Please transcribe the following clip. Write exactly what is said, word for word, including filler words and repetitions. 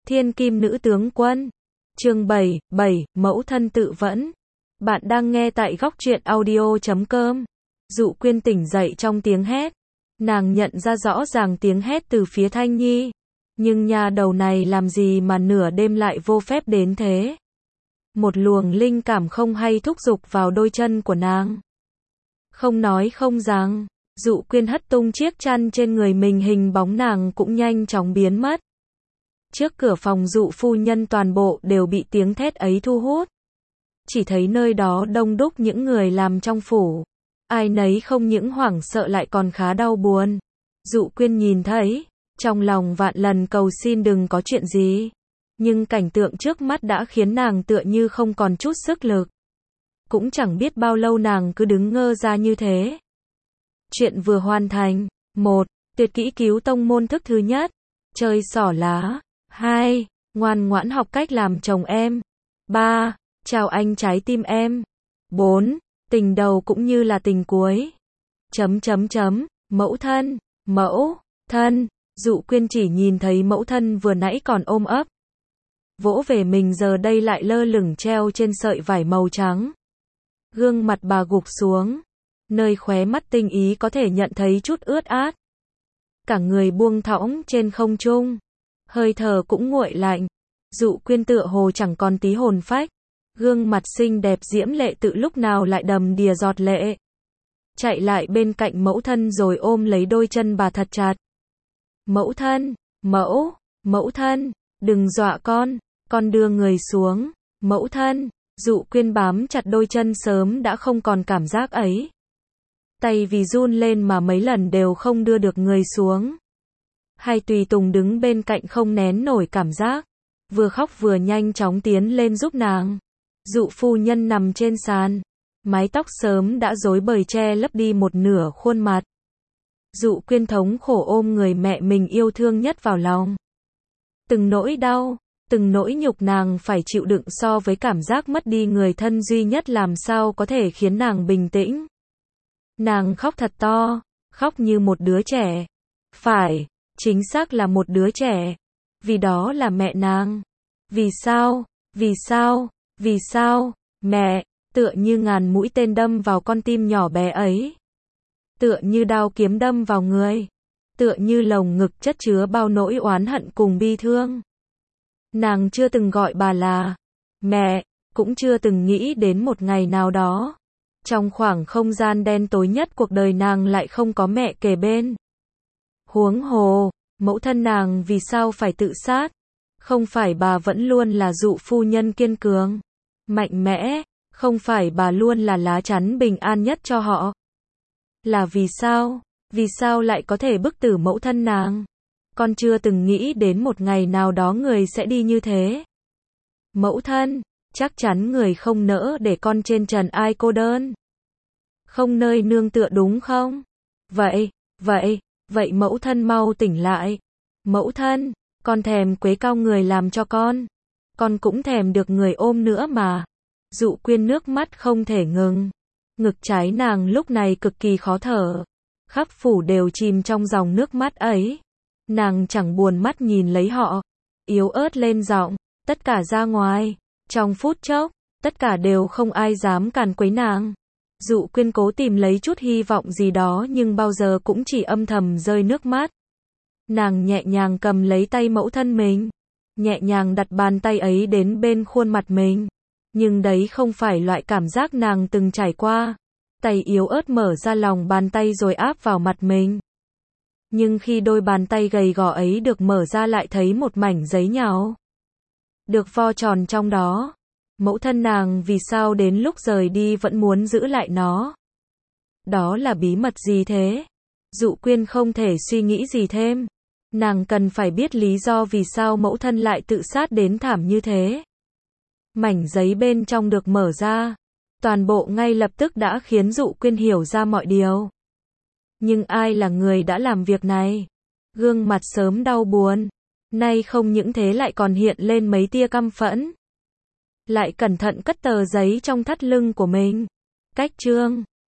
Thiên Kim Nữ Tướng Quân. Chương bảy, bảy, Mẫu Thân Tự Vẫn. Bạn đang nghe tại góc truyện audio chấm com. Dụ Quyên tỉnh dậy trong tiếng hét. Nàng nhận ra rõ ràng tiếng hét từ phía Thanh Nhi. Nhưng nha đầu này làm gì mà nửa đêm lại vô phép đến thế? Một luồng linh cảm không hay thúc giục vào đôi chân của nàng. Không nói không rằng, Dụ Quyên hất tung chiếc chăn trên người mình, hình bóng nàng cũng nhanh chóng biến mất. Trước cửa phòng Dụ phu nhân toàn bộ đều bị tiếng thét ấy thu hút. Chỉ thấy nơi đó đông đúc những người làm trong phủ. Ai nấy không những hoảng sợ lại còn khá đau buồn. Dụ Quyên nhìn thấy, trong lòng vạn lần cầu xin đừng có chuyện gì. Nhưng cảnh tượng trước mắt đã khiến nàng tựa như không còn chút sức lực. Cũng chẳng biết bao lâu nàng cứ đứng ngơ ra như thế. Chuyện vừa hoàn thành. một. Tuyệt kỹ cứu tông môn thức thứ nhất. Chơi xỏ lá. hai. Ngoan ngoãn học cách làm chồng em. ba. Chào anh trái tim em. bốn. Tình đầu cũng như là tình cuối. Chấm chấm chấm. Mẫu thân. Mẫu thân. Dụ Quyên chỉ nhìn thấy mẫu thân vừa nãy còn ôm ấp. Vỗ về mình giờ đây lại lơ lửng treo trên sợi vải màu trắng. Gương mặt bà gục xuống. Nơi khóe mắt tinh ý có thể nhận thấy chút ướt át. Cả người buông thõng trên không trung. Hơi thở cũng nguội lạnh. Dụ Quyên tựa hồ chẳng còn tí hồn phách. Gương mặt xinh đẹp diễm lệ tự lúc nào lại đầm đìa giọt lệ. Chạy lại bên cạnh mẫu thân rồi ôm lấy đôi chân bà thật chặt. Mẫu thân, mẫu, mẫu thân, đừng dọa con, con đưa người xuống. Mẫu thân, Dụ Quyên bám chặt đôi chân sớm đã không còn cảm giác ấy. Tay vì run lên mà mấy lần đều không đưa được người xuống. Hai tùy tùng đứng bên cạnh không nén nổi cảm giác. Vừa khóc vừa nhanh chóng tiến lên giúp nàng. Dụ phu nhân nằm trên sàn. Mái tóc sớm đã rối bời che lấp đi một nửa khuôn mặt. Dụ Quyên thống khổ ôm người mẹ mình yêu thương nhất vào lòng. Từng nỗi đau, từng nỗi nhục nàng phải chịu đựng so với cảm giác mất đi người thân duy nhất làm sao có thể khiến nàng bình tĩnh. Nàng khóc thật to, khóc như một đứa trẻ. Phải, chính xác là một đứa trẻ. Vì đó là mẹ nàng. Vì sao, vì sao, vì sao, mẹ, tựa như ngàn mũi tên đâm vào con tim nhỏ bé ấy. Tựa như đao kiếm đâm vào người. Tựa như lồng ngực chất chứa bao nỗi oán hận cùng bi thương. Nàng chưa từng gọi bà là mẹ, cũng chưa từng nghĩ đến một ngày nào đó. Trong khoảng không gian đen tối nhất cuộc đời nàng lại không có mẹ kề bên. Huống hồ, mẫu thân nàng vì sao phải tự sát? Không phải bà vẫn luôn là Dụ phu nhân kiên cường, mạnh mẽ, không phải bà luôn là lá chắn bình an nhất cho họ. Là vì sao? Vì sao lại có thể bức tử mẫu thân nàng? Con chưa từng nghĩ đến một ngày nào đó người sẽ đi như thế. Mẫu thân, chắc chắn người không nỡ để con trên trần ai cô đơn. Không nơi nương tựa đúng không? Vậy, vậy, vậy mẫu thân mau tỉnh lại. Mẫu thân, con thèm quế cao người làm cho con. Con cũng thèm được người ôm nữa mà. Dụ Quyên nước mắt không thể ngừng. Ngực trái nàng lúc này cực kỳ khó thở. Khắp phủ đều chìm trong dòng nước mắt ấy. Nàng chẳng buồn mắt nhìn lấy họ. Yếu ớt lên giọng, tất cả ra ngoài. Trong phút chốc, tất cả đều không ai dám càn quấy nàng. Dụ Quyên cố tìm lấy chút hy vọng gì đó nhưng bao giờ cũng chỉ âm thầm rơi nước mắt. Nàng nhẹ nhàng cầm lấy tay mẫu thân mình. Nhẹ nhàng đặt bàn tay ấy đến bên khuôn mặt mình. Nhưng đấy không phải loại cảm giác nàng từng trải qua. Tay yếu ớt mở ra lòng bàn tay rồi áp vào mặt mình. Nhưng khi đôi bàn tay gầy gò ấy được mở ra lại thấy một mảnh giấy nhão. Được vo tròn trong đó. Mẫu thân nàng vì sao đến lúc rời đi vẫn muốn giữ lại nó? Đó là bí mật gì thế? Dụ Quyên không thể suy nghĩ gì thêm. Nàng cần phải biết lý do vì sao mẫu thân lại tự sát đến thảm như thế. Mảnh giấy bên trong được mở ra. Toàn bộ ngay lập tức đã khiến Dụ Quyên hiểu ra mọi điều. Nhưng ai là người đã làm việc này? Gương mặt sớm đau buồn. Nay không những thế lại còn hiện lên mấy tia căm phẫn. Lại cẩn thận cất tờ giấy trong thắt lưng của mình. Cách chương